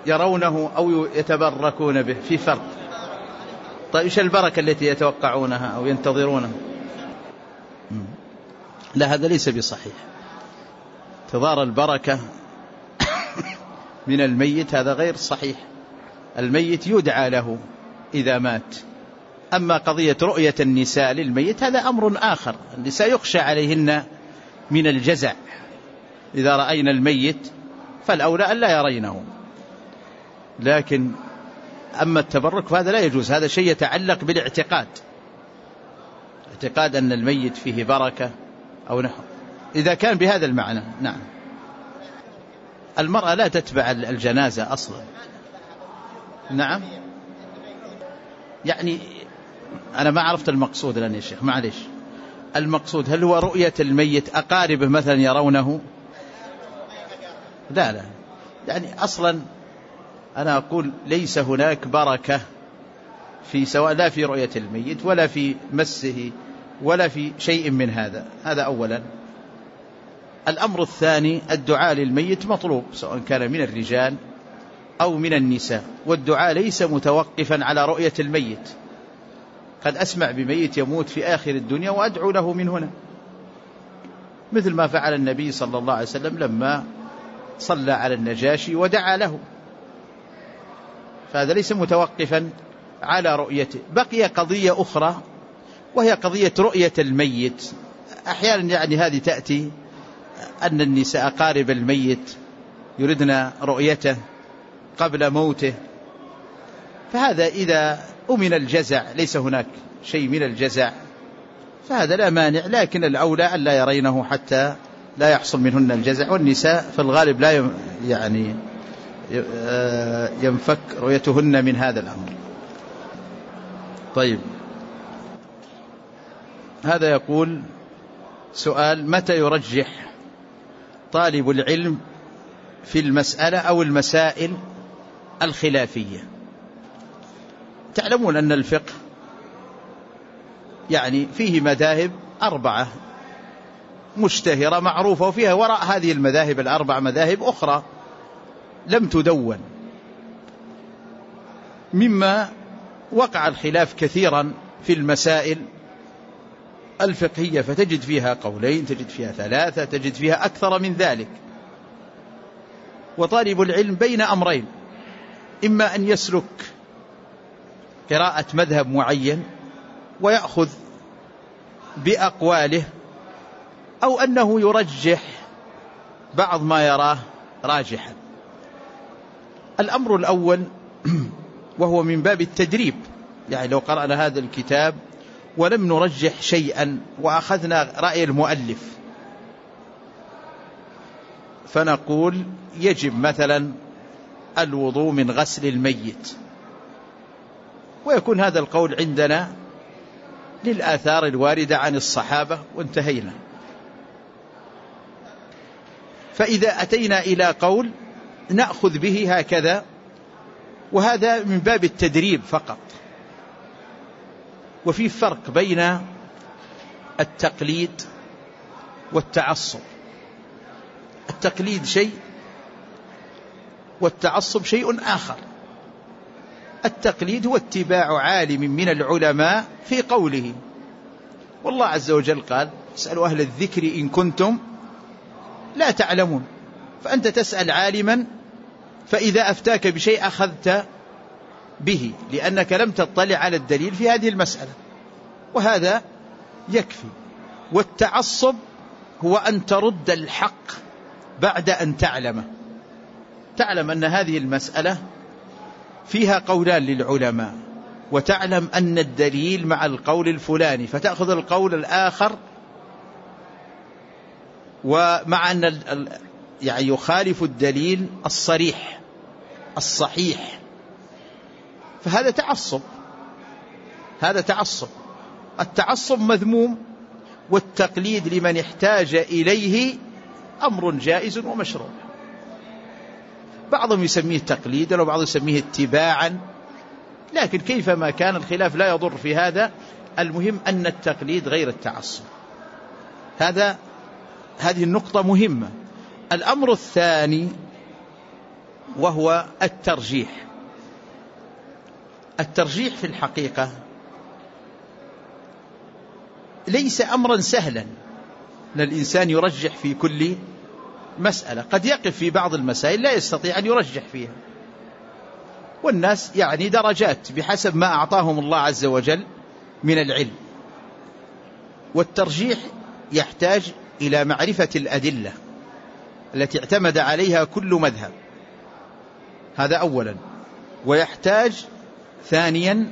يرونه أو يتبركون به، في فرق. طيب إيش البركة التي يتوقعونها أو ينتظرونها؟ لا، هذا ليس بصحيح. انتظار البركة من الميت هذا غير صحيح. الميت يدعى له إذا مات. أما قضية رؤية النساء للميت هذا أمر آخر. النساء يخشى عليهن من الجزع، إذا رأينا الميت فالأولى أن لا يرينه. لكن أما التبرك فهذا لا يجوز، هذا شيء يتعلق بالاعتقاد، اعتقاد أن الميت فيه بركة أو نحو، إذا كان بهذا المعنى. نعم. المرأة لا تتبع الجنازة أصلا. نعم، يعني أنا ما عرفت المقصود الآن يا شيخ، معليش. المقصود هل هو رؤية الميت أقاربه مثلا يرونه؟ لا، يعني أصلا أنا أقول ليس هناك بركة في سواء لا في رؤية الميت ولا في مسه ولا في شيء من هذا. هذا أولا. الأمر الثاني، الدعاء للميت مطلوب سواء كان من الرجال أو من النساء، والدعاء ليس متوقفا على رؤية الميت. قد أسمع بميت يموت في آخر الدنيا وأدعو له من هنا، مثل ما فعل النبي صلى الله عليه وسلم لما صلى على النجاشي ودعا له، فهذا ليس متوقفا على رؤيته. بقي قضية أخرى وهي قضية رؤية الميت. أحيانا يعني هذه تأتي أن النساء أقارب الميت يردن رؤيته قبل موته، فهذا إذا أمن الجزع، ليس هناك شيء من الجزع، فهذا لا مانع. لكن الأولى أن لا يرينه حتى لا يحصل منهن الجزع، والنساء في الغالب لا يعني ينفك رؤيتهن من هذا الأمر. طيب، هذا يقول سؤال: متى يرجح طالب العلم في المسألة أو المسائل الخلافية؟ تعلمون أن الفقه يعني فيه مذاهب 4 مشتهرة معروفة، وفيها وراء هذه المذاهب 4 مذاهب أخرى لم تدون، مما وقع الخلاف كثيرا في المسائل الفقهية، فتجد فيها قولين، تجد فيها 3، تجد فيها أكثر من ذلك. وطالب العلم بين أمرين: إما أن يسلك قراءة مذهب معين ويأخذ بأقواله، أو أنه يرجح بعض ما يراه راجحا. الأمر الأول وهو من باب التدريب، يعني لو قرأنا هذا الكتاب ولم نرجح شيئا وأخذنا رأي المؤلف، فنقول يجب مثلا الوضوء من غسل الميت، ويكون هذا القول عندنا للآثار الواردة عن الصحابة وانتهينا. فإذا أتينا إلى قول نأخذ به هكذا، وهذا من باب التدريب فقط. وفي فرق بين التقليد والتعصب. التقليد شيء والتعصب شيء آخر. التقليد هو اتباع عالم من العلماء في قوله، والله عز وجل قال: اسألوا أهل الذكر إن كنتم لا تعلمون. فأنت تسأل عالما، فإذا أفتاك بشيء أخذت به لأنك لم تطلع على الدليل في هذه المسألة، وهذا يكفي. والتعصب هو أن ترد الحق بعد أن تعلمه، تعلم أن هذه المسألة فيها قولان للعلماء، وتعلم أن الدليل مع القول الفلاني، فتأخذ القول الآخر، ومع أن يعني يخالف الدليل الصريح الصحيح، فهذا تعصب. هذا تعصب. التعصب مذموم، والتقليد لمن احتاج إليه أمر جائز ومشروع. بعضهم يسميه تقليدا وبعضهم يسميه اتباعا، لكن كيفما كان الخلاف لا يضر في هذا. المهم أن التقليد غير التعصب. هذه النقطة مهمة. الأمر الثاني وهو الترجيح. الترجيح في الحقيقة ليس أمرا سهلا أن الإنسان يرجح في كل مسألة، قد يقف في بعض المسائل لا يستطيع أن يرجح فيها، والناس يعني درجات بحسب ما أعطاهم الله عز وجل من العلم. والترجيح يحتاج إلى معرفة الأدلة التي اعتمد عليها كل مذهب، هذا أولا. ويحتاج ثانيا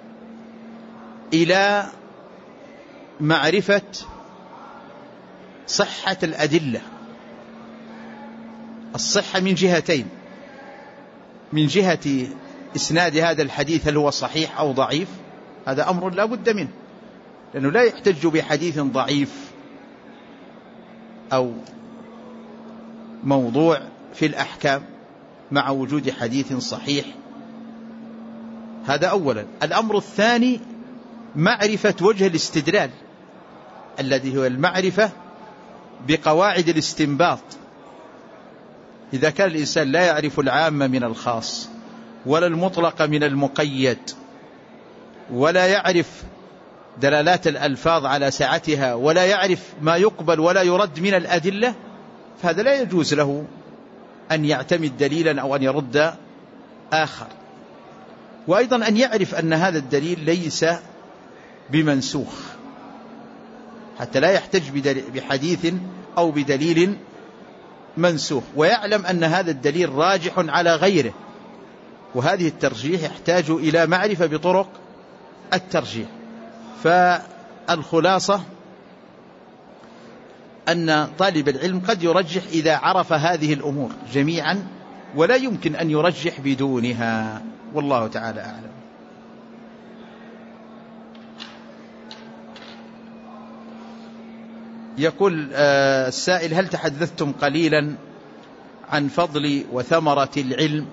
إلى معرفة صحة الأدلة، الصحة من جهتين: من جهة إسناد هذا الحديث هل هو صحيح أو ضعيف، هذا أمر لا بد منه، لأنه لا يحتج بحديث ضعيف أو موضوع في الأحكام مع وجود حديث صحيح، هذا أولا. الأمر الثاني معرفة وجه الاستدلال الذي هو المعرفة بقواعد الاستنباط. إذا كان الإنسان لا يعرف العام من الخاص ولا المطلق من المقيد ولا يعرف دلالات الألفاظ على سعتها ولا يعرف ما يقبل ولا يرد من الأدلة، فهذا لا يجوز له أن يعتمد دليلا أو أن يرد آخر. وأيضا أن يعرف أن هذا الدليل ليس بمنسوخ، حتى لا يحتج بحديث أو بدليل منسوخ، ويعلم أن هذا الدليل راجح على غيره. وهذه الترجيح يحتاج إلى معرفة بطرق الترجيح. فالخلاصة أن طالب العلم قد يرجح إذا عرف هذه الأمور جميعا، ولا يمكن أن يرجح بدونها، والله تعالى أعلم. يقول السائل: هل تحدثتم قليلا عن فضل وثمرة العلم؟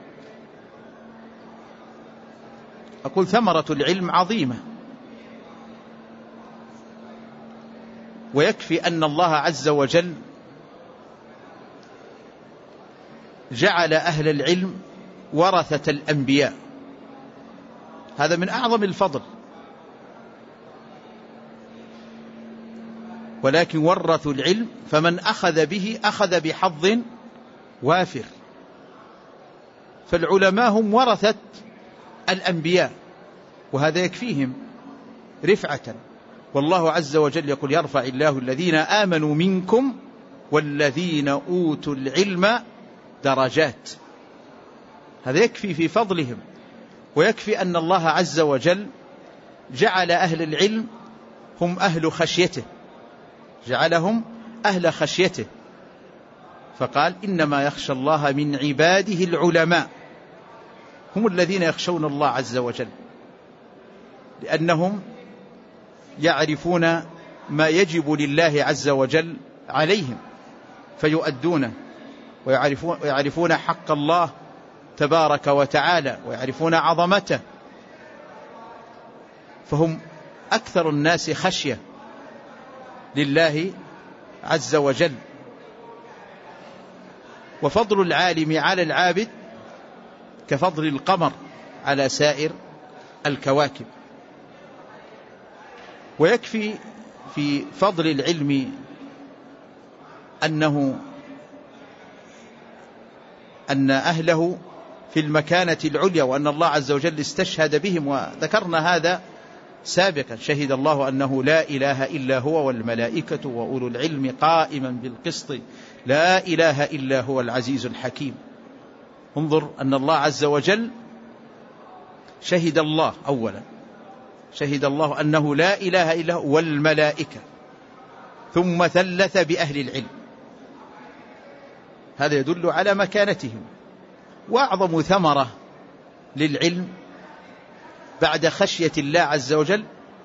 أقول ثمرة العلم عظيمة، ويكفي أن الله عز وجل جعل أهل العلم ورثة الأنبياء، هذا من أعظم الفضل. ولكن ورثوا العلم فمن أخذ به أخذ بحظ وافر، فالعلماء هم ورثة الأنبياء، وهذا يكفيهم رفعة. والله عز وجل يقول: يرفع الله الذين آمنوا منكم والذين أوتوا العلم درجات، هذا يكفي في فضلهم. ويكفي أن الله عز وجل جعل أهل العلم هم أهل خشيته، جعلهم أهل خشيته، فقال: إنما يخشى الله من عباده العلماء، هم الذين يخشون الله عز وجل، لأنهم يعرفون ما يجب لله عز وجل عليهم فيؤدونه، ويعرفون حق الله تبارك وتعالى، ويعرفون عظمته، فهم أكثر الناس خشية لله عز وجل. وفضل العالم على العابد كفضل القمر على سائر الكواكب. ويكفي في فضل العلم أن أهله في المكانة العليا، وأن الله عز وجل استشهد بهم، وذكرنا هذا سابقا: شهد الله أنه لا إله إلا هو والملائكة وأولو العلم قائما بالقسط لا إله إلا هو العزيز الحكيم. انظر أن الله عز وجل شهد الله أولا، شهد الله أنه لا إله إلا هو والملائكة، ثم ثلث بأهل العلم، هذا يدل على مكانتهم. وأعظم ثمرة للعلم بعد خشية الله عز وجل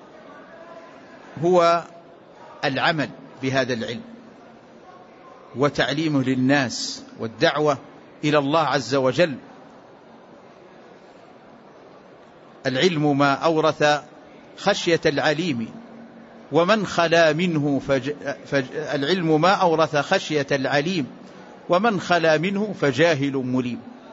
هو العمل بهذا العلم وتعليمه للناس والدعوة إلى الله عز وجل. العلم ما أورث خشية العليم ومن خلا منه العلم ما أورث خشية العليم ومن خلا منه فجاهل مليم.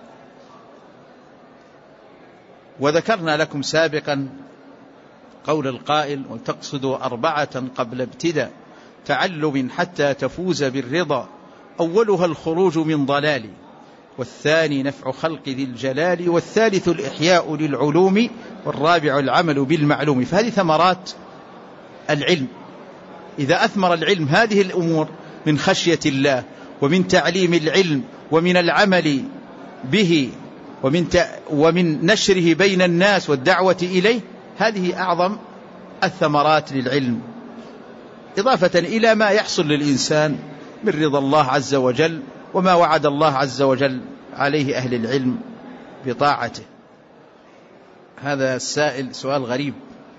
وذكرنا لكم سابقا قول القائل: وتقصدوا 4 قبل ابتداء تعلم حتى تفوز بالرضا، أولها الخروج من ضلال، والثاني نفع خلق ذي الجلال، والثالث الإحياء للعلوم، والرابع العمل بالمعلوم. فهذه ثمرات العلم. إذا أثمر العلم هذه الأمور من خشية الله، ومن تعليم العلم، ومن العمل به، ومن نشره بين الناس والدعوة إليه، هذه أعظم الثمرات للعلم، إضافة إلى ما يحصل للإنسان من رضا الله عز وجل، وما وعد الله عز وجل عليه أهل العلم بطاعته. هذا السائل سؤال غريب،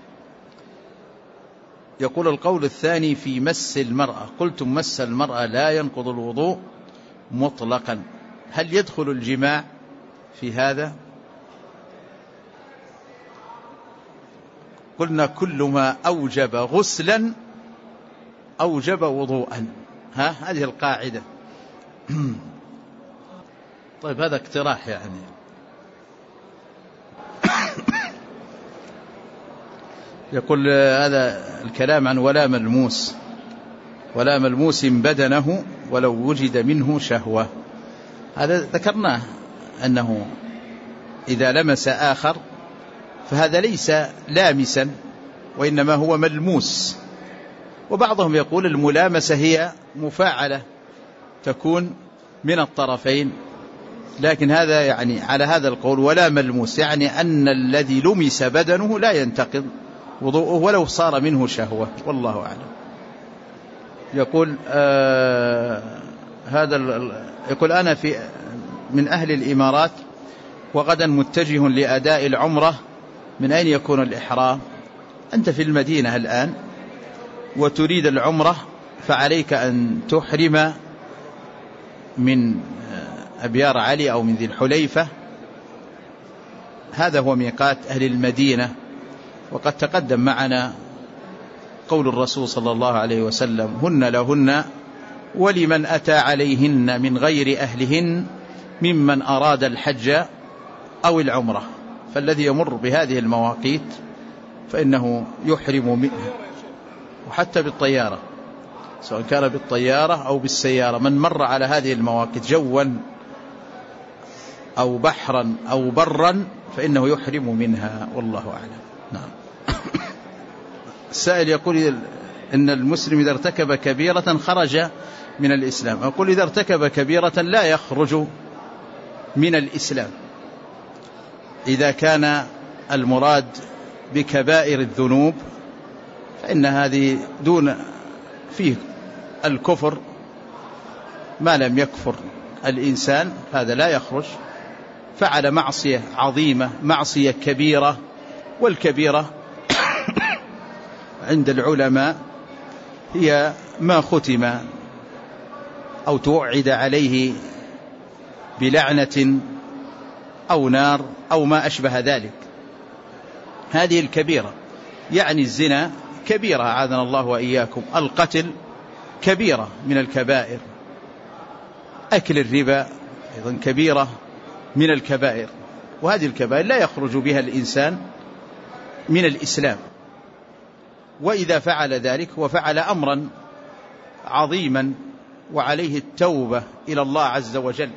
يقول: القول الثاني في مس المرأة، قلتم مس المرأة لا ينقض الوضوء مطلقا، هل يدخل الجماع في هذا؟ قلنا: كل ما أوجب غسلا أوجب وضوءا، هذه القاعدة. طيب، هذا اقتراح يعني. يقول هذا الكلام عن ولا ملموس: ولا ملموس بدنه ولو وجد منه شهوة. هذا ذكرناه أنه إذا لمس آخر فهذا ليس لامسا، وإنما هو ملموس. وبعضهم يقول الملامسة هي مفاعلة تكون من الطرفين، لكن هذا يعني على هذا القول ولا ملموس، يعني أن الذي لمس بدنه لا ينتقض وضوءه ولو صار منه شهوة، والله أعلم. يقول يقول: أنا من أهل الإمارات، وغدا متجه لأداء العمرة، من أين يكون الإحرام؟ أنت في المدينة الآن وتريد العمرة، فعليك أن تحرم من أبيار علي أو من ذي الحليفة، هذا هو ميقات أهل المدينة. وقد تقدم معنا قول الرسول صلى الله عليه وسلم: هن لهن ولمن أتى عليهن من غير أهلهن ممن أراد الحج أو العمرة. فالذي يمر بهذه المواقيت فإنه يحرم منها، وحتى بالطيارة، سواء كان بالطيارة أو بالسيارة، من مر على هذه المواقيت جوا أو بحرا أو برا فإنه يحرم منها، والله أعلم. نعم. السائل يقول: إن المسلم إذا ارتكب كبيرة خرج من الإسلام. أقول: إذا ارتكب كبيرة لا يخرج من الإسلام، إذا كان المراد بكبائر الذنوب فإن هذه دون فيه الكفر، ما لم يكفر الإنسان هذا لا يخرج. فعل معصية عظيمة، معصية كبيرة، والكبيرة عند العلماء هي ما ختم أو توعد عليه بلعنة أو نار أو ما أشبه ذلك، هذه الكبيرة. يعني الزنا كبيرة أعاذنا الله وإياكم، القتل كبيرة من الكبائر، أكل الربا أيضا كبيرة من الكبائر، وهذه الكبائر لا يخرج بها الإنسان من الإسلام. وإذا فعل ذلك وفعل أمرا عظيما وعليه التوبة إلى الله عز وجل،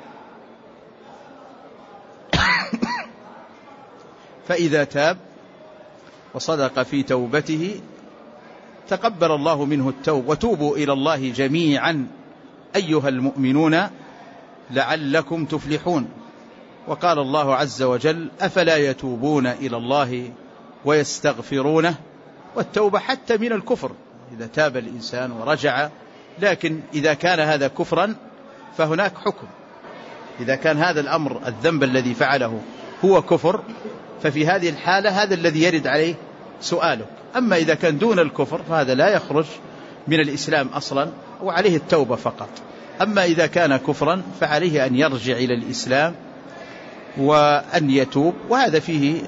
فإذا تاب وصدق في توبته تقبل الله منه التوبة. وتوبوا إلى الله جميعا أيها المؤمنون لعلكم تفلحون. وقال الله عز وجل: أفلا يتوبون إلى الله ويستغفرونه. والتوبة حتى من الكفر إذا تاب الإنسان ورجع، لكن إذا كان هذا كفرا فهناك حكم. إذا كان هذا الأمر الذنب الذي فعله هو كفر، ففي هذه الحالة هذا الذي يرد عليه سؤالك. أما إذا كان دون الكفر فهذا لا يخرج من الإسلام أصلا، وعليه التوبة فقط. أما إذا كان كفرا فعليه أن يرجع إلى الإسلام وأن يتوب. وهذا فيه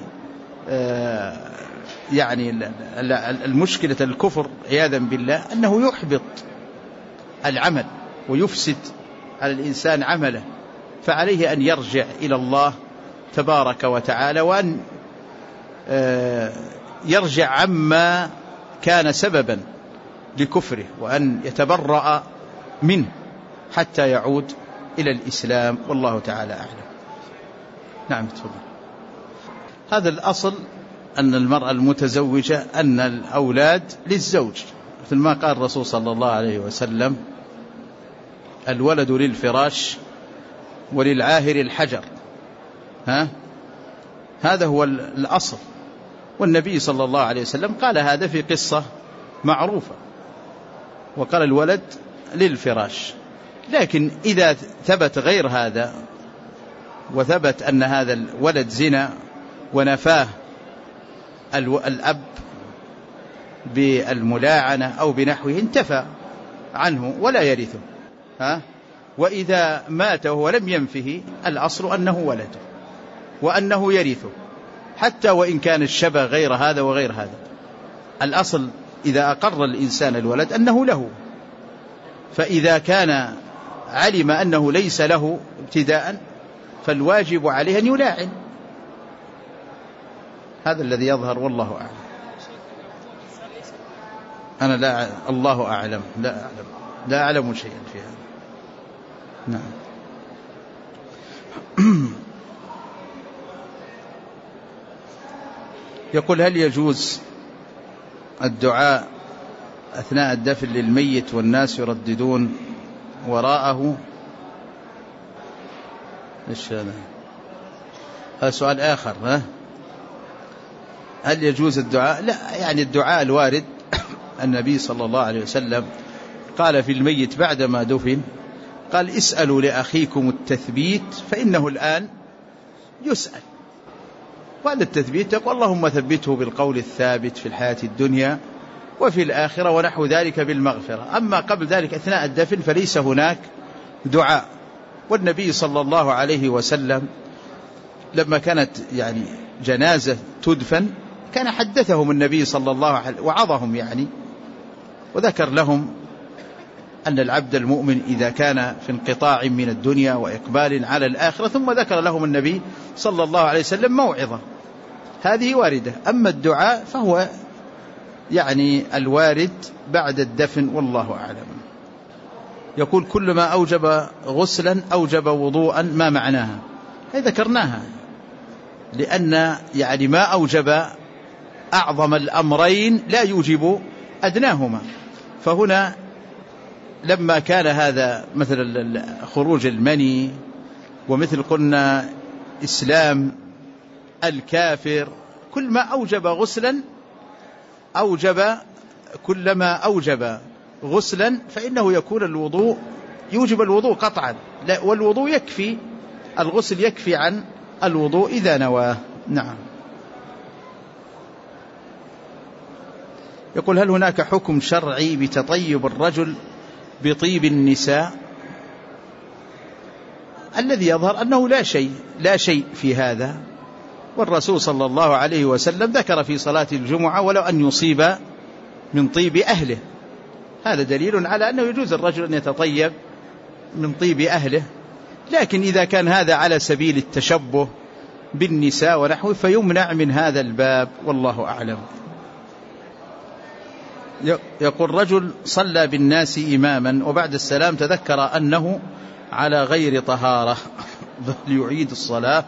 يعني المشكلة الكفر عياذا بالله أنه يحبط العمل ويفسد على الإنسان عمله، فعليه أن يرجع إلى الله تبارك وتعالى، وأن يرجع عما كان سببا لكفره، وأن يتبرأ منه حتى يعود إلى الإسلام، والله تعالى أعلم. نعم تفضل. هذا الأصل أن المرأة المتزوجة أن الأولاد للزوج، مثل ما قال الرسول صلى الله عليه وسلم: الولد للفراش وللعاهر الحجر. هذا هو الأصل، والنبي صلى الله عليه وسلم قال هذا في قصة معروفة، وقال الولد للفراش. لكن إذا ثبت غير هذا، وثبت أن هذا الولد زنا ونفاه الأب بالملاعنة أو بنحوه، انتفى عنه ولا يرثه. وإذا مات وهو لم ينفه، الأصل أنه ولده وأنه يرثه، حتى وإن كان الشبه غير هذا وغير هذا. الأصل إذا أقر الإنسان الولد أنه له، فإذا كان علم أنه ليس له ابتداء، فالواجب عليه أن يلاعن. هذا الذي يظهر، والله أعلم. أنا الله أعلم، لا أعلم شيئا في هذا. نعم. يقول: هل يجوز الدعاء أثناء الدفن للميت والناس يرددون وراءه؟ إيش هذا سؤال آخر. هل يجوز الدعاء؟ لا، يعني الدعاء الوارد النبي صلى الله عليه وسلم قال في الميت بعدما دفن، قال: اسألوا لأخيكم التثبيت فإنه الآن يسأل. وهذا التثبيت يقول: اللهم ثبته بالقول الثابت في الحياة الدنيا وفي الآخرة ونحو ذلك بالمغفرة. أما قبل ذلك أثناء الدفن فليس هناك دعاء. والنبي صلى الله عليه وسلم لما كانت جنازة تدفن، كان حدثهم النبي صلى الله عليه وسلم وعظهم وذكر لهم أن العبد المؤمن إذا كان في انقطاع من الدنيا وإقبال على الآخرة، ثم ذكر لهم النبي صلى الله عليه وسلم موعظة، هذه واردة. أما الدعاء فهو الوارد بعد الدفن، والله أعلم. يقول: كل ما أوجب غسلا أوجب وضوءا، ما معناها؟ هذه ذكرناها، لأن ما أوجب أعظم الأمرين لا يوجب أدناهما. فهنا لما كان هذا مثل خروج المني، ومثل قلنا إسلام الكافر، كل ما أوجب غسلا كلما أوجب غسلا فإنه يكون الوضوء يوجب الوضوء قطعا، والوضوء يكفي، الغسل يكفي عن الوضوء إذا نواه. نعم. يقول: هل هناك حكم شرعي بتطيب الرجل بطيب النساء؟ الذي يظهر أنه لا شيء في هذا، والرسول صلى الله عليه وسلم ذكر في صلاة الجمعة: ولو أن يصيب من طيب أهله. هذا دليل على أنه يجوز الرجل أن يتطيب من طيب أهله، لكن إذا كان هذا على سبيل التشبه بالنساء ونحوه فيمنع من هذا الباب، والله أعلم. يقول: رجل صلى بالناس إماما وبعد السلام تذكر أنه على غير طهارة، بل يعيد الصلاة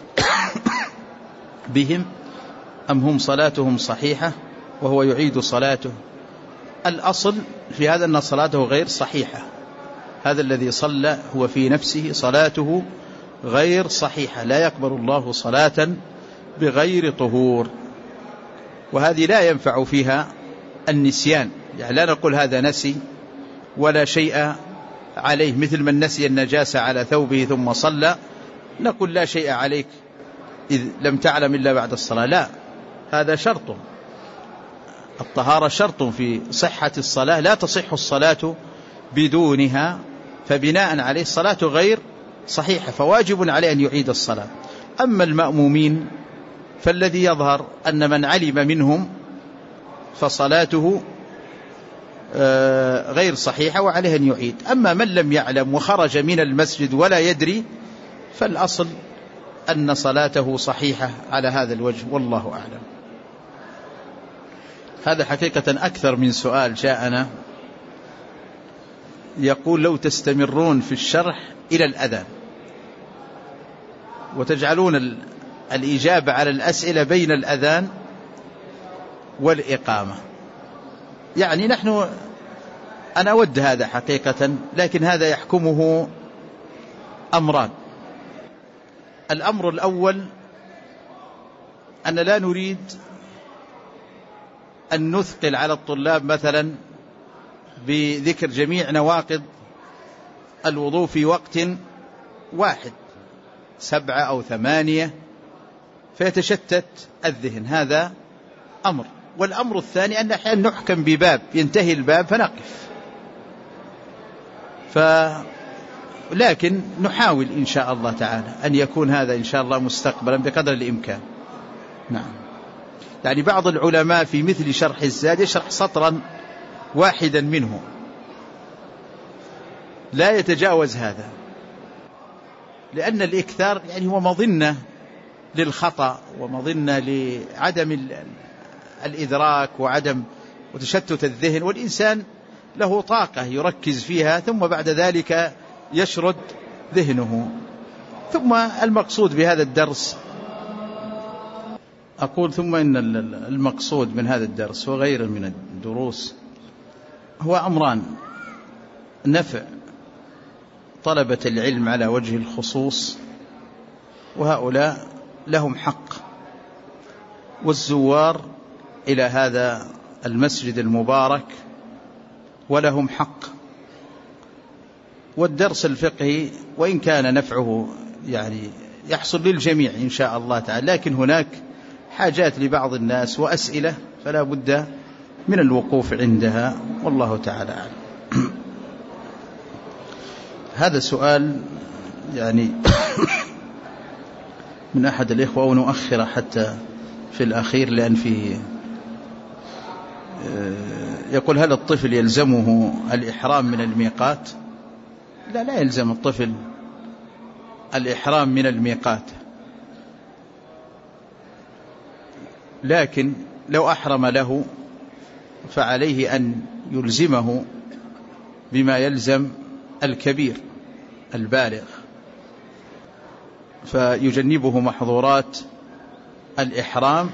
بهم أم هم صلاتهم صحيحة وهو يعيد صلاته؟ الأصل في هذا أن صلاته غير صحيحة. هذا الذي صلى هو في نفسه صلاته غير صحيحة، لا يقبل الله صلاة بغير طهور، وهذه لا ينفع فيها النسيان. لا نقول هذا نسي ولا شيء عليه، مثل من نسي النجاسة على ثوبه ثم صلى، نقول لا شيء عليك إذ لم تعلم إلا بعد الصلاة. لا، هذا شرط، الطهارة شرط في صحة الصلاة، لا تصح الصلاة بدونها، فبناء عليه الصلاة غير صحيحة، فواجب عليه أن يعيد الصلاة. أما المأمومين فالذي يظهر أن من علم منهم فصلاته غير صحيحة وعليه أن يعيد. أما من لم يعلم وخرج من المسجد ولا يدري، فالأصل أن صلاته صحيحة على هذا الوجه، والله أعلم. هذا حقيقة أكثر من سؤال جاءنا، يقول لو تستمرون في الشرح إلى الأذان وتجعلون الإجابة على الأسئلة بين الأذان والإقامة. يعني أنا أود هذا حقيقة، لكن هذا يحكمه أمران. الأمر الأول أن لا نريد أن نثقل على الطلاب مثلا بذكر جميع نواقض الوضوء في وقت واحد، 7 أو 8، فيتشتت الذهن. هذا أمر. والأمر الثاني أن أحيانا نحكم بباب، ينتهي الباب فنقف. لكن نحاول إن شاء الله تعالى أن يكون هذا إن شاء الله مستقبلا بقدر الإمكان. نعم. يعني بعض العلماء في مثل شرح الزاد يشرح سطرا واحدا منه، لا يتجاوز هذا، لأن الإكثار يعني هو مظنة للخطأ ومظنة لعدم الإدراك وتشتت الذهن، والإنسان له طاقة يركز فيها، ثم بعد ذلك يشرد ذهنه. ثم المقصود بهذا الدرس، أقول ثم إن المقصود من هذا الدرس وغيره من الدروس هو أمران: نفع طلبة العلم على وجه الخصوص، وهؤلاء لهم حق، والزوار إلى هذا المسجد المبارك ولهم حق. والدرس الفقهي وإن كان نفعه يعني يحصل للجميع إن شاء الله تعالى، لكن هناك حاجات لبعض الناس وأسئلة فلا بد من الوقوف عندها، والله تعالى أعلم. هذا سؤال يعني من أحد الإخوة، ونؤخر حتى في الأخير لأن فيه يقول: هل الطفل يلزمه الإحرام من الميقات؟ لا يلزم الطفل الإحرام من الميقات، لكن لو أحرم له فعليه أن يلزمه بما يلزم الكبير البالغ، فيجنبه محظورات الإحرام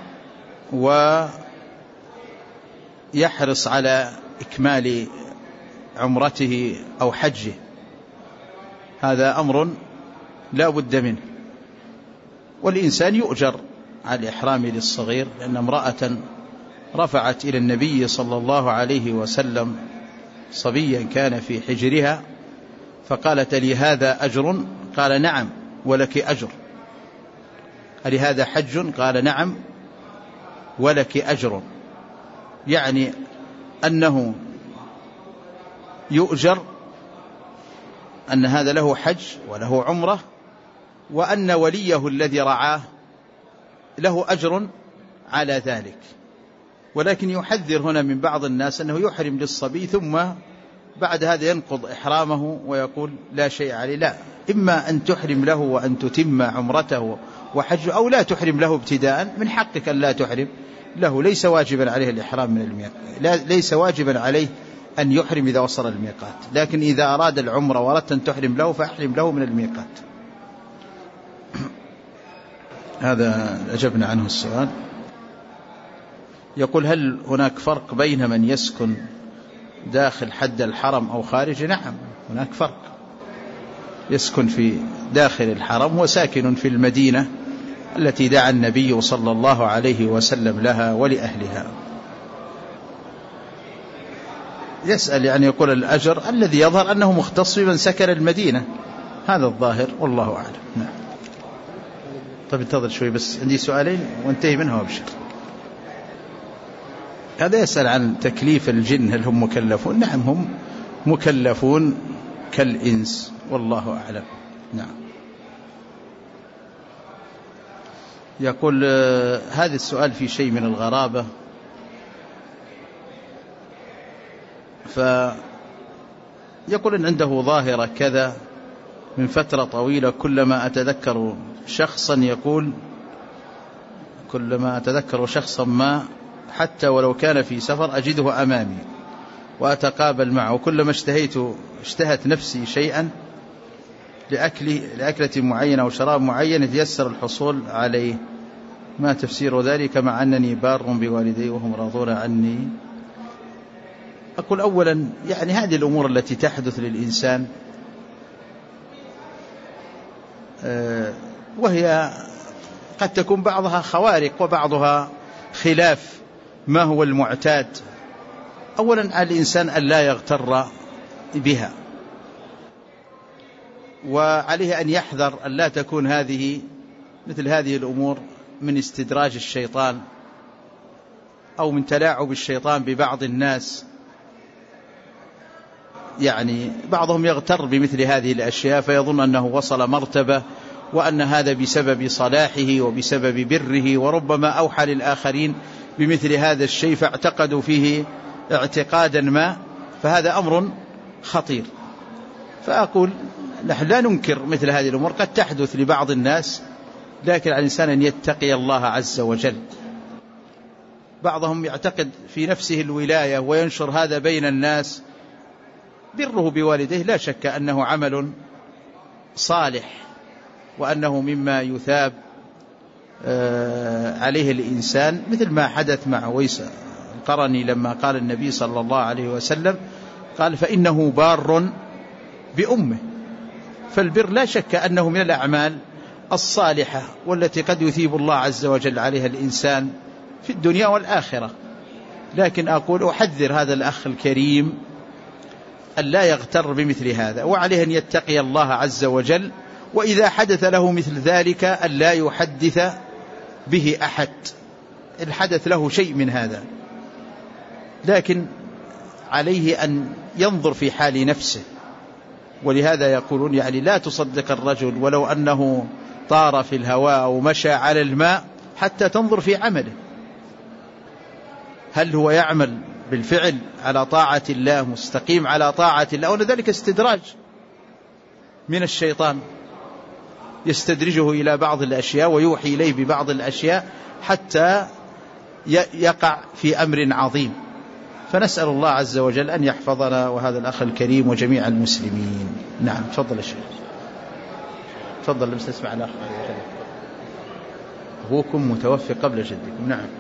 ويحرص على إكمال عمرته أو حجه. هذا أمر لا بد منه. والإنسان يؤجر على الإحرام للصغير، لأن امرأة رفعت إلى النبي صلى الله عليه وسلم صبيا كان في حجرها، فقالت: لي هذا أجر؟ قال: نعم ولك أجر. ألي هذا حج؟ قال: نعم ولك أجر. يعني أنه يؤجر، أن هذا له حج وله عمرة، وأن وليه الذي رعاه له أجر على ذلك. ولكن يحذر هنا من بعض الناس أنه يحرم للصبي ثم بعد هذا ينقض إحرامه ويقول لا شيء عليه. لا، إما أن تحرم له وأن تتم عمرته وحجه، أو لا تحرم له ابتداء. من حقك أن لا تحرم له، ليس واجبا عليه الإحرام من الميقات، ليس واجبا عليه أن يحرم إذا وصل الميقات، لكن إذا أراد العمرة وأردت أن تحرم له فأحرم له من الميقات. هذا أجبنا عنه السؤال. يقول: هل هناك فرق بين من يسكن داخل حد الحرم أو خارجه؟ نعم، هناك فرق. يسكن في داخل الحرم وساكن في المدينة التي دعا النبي صلى الله عليه وسلم لها ولأهلها. يسأل يعني يقول: الأجر الذي يظهر أنه مختص بمن سكن المدينة، هذا الظاهر والله أعلم. نعم. طيب انتظر شوي بس، عندي سؤالين وانتهي منها وابشر. هذا يسأل عن تكليف الجن، هل هم مكلفون؟ نعم، هم مكلفون كالإنس، والله أعلم. نعم. يقول: هذا السؤال في شيء من الغرابة، فيقول إن عنده ظاهرة كذا من فترة طويلة، كلما أتذكر شخصا يقول كلما أتذكر شخصا ما حتى ولو كان في سفر أجده أمامي وأتقابل معه، وكلما اشتهت نفسي شيئا لأكلة معينة أو شراب معين يتيسر الحصول عليه، ما تفسير ذلك مع أنني بار بوالدي وهم راضون عني؟ أقول أولا يعني هذه الأمور التي تحدث للإنسان وهي قد تكون بعضها خوارق وبعضها خلاف ما هو المعتاد. أولا على الإنسان أن لا يغتر بها، وعليه أن يحذر أن لا تكون مثل هذه الأمور من استدراج الشيطان أو من تلاعب الشيطان ببعض الناس. يعني بعضهم يغتر بمثل هذه الأشياء فيظن أنه وصل مرتبة وأن هذا بسبب صلاحه وبسبب بره، وربما أوحى للآخرين بمثل هذا الشيء فاعتقدوا فيه اعتقادا ما، فهذا أمر خطير. فأقول نحن لا ننكر مثل هذه الأمور، قد تحدث لبعض الناس، لكن على الإنسان أن يتقي الله عز وجل. بعضهم يعتقد في نفسه الولاية وينشر هذا بين الناس. بره بوالديه لا شك أنه عمل صالح وأنه مما يثاب عليه الإنسان، مثل ما حدث مع ويس القرني لما قال النبي صلى الله عليه وسلم قال فإنه بار بأمه. فالبر لا شك أنه من الأعمال الصالحة والتي قد يثيب الله عز وجل عليها الإنسان في الدنيا والآخرة. لكن أقول أحذر هذا الأخ الكريم أن لا يغتر بمثل هذا، وعليه أن يتقي الله عز وجل، وإذا حدث له مثل ذلك أن لا يحدث به أحد إن حدث له شيء من هذا، لكن عليه أن ينظر في حال نفسه. ولهذا يقولون يعني لا تصدق الرجل ولو أنه طار في الهواء أو مشى على الماء حتى تنظر في عمله، هل هو يعمل بالفعل على طاعة الله مستقيم على طاعة الله، وأن ذلك استدراج من الشيطان يستدرجه إلى بعض الأشياء ويوحي إليه ببعض الأشياء حتى يقع في أمر عظيم. فنسأل الله عز وجل أن يحفظنا وهذا الأخ الكريم وجميع المسلمين. نعم تفضل يا شيخ. تفضل لم تسمع الأخ. أبوكم متوفي قبل جدكم. نعم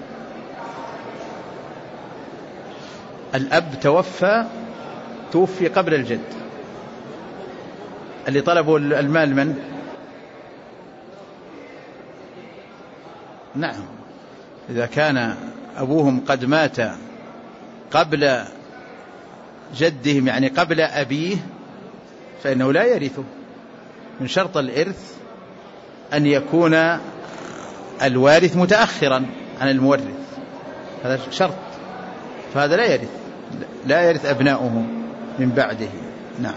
الأب توفي قبل الجد. اللي طلبوا المال من؟ نعم إذا كان أبوهم قد مات قبل جدهم يعني قبل أبيه فإنه لا يرثه. من شرط الإرث أن يكون الوارث متأخرا عن المورث، هذا شرط، فهذا لا يرث أبناؤه من بعده. نعم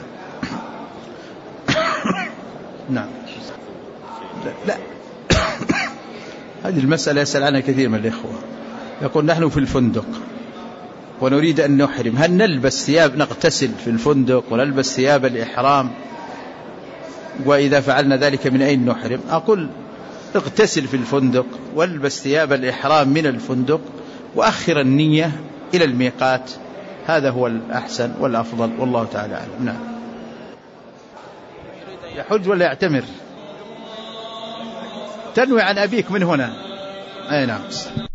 نعم لا هذه المسألة يسأل عنها كثير من الإخوة، يقول نحن في الفندق ونريد أن نحرم، هل نلبس ثياب نغتسل في الفندق ونلبس ثياب الإحرام؟ وإذا فعلنا ذلك من أين نحرم؟ أقول اغتسل في الفندق والبس ثياب الإحرام من الفندق وأخر النية إلى الميقات، هذا هو الأحسن والأفضل والله تعالى أعلم. نعم يحج ولا يعتمر؟ تنوي عن أبيك من هنا. أي نعم.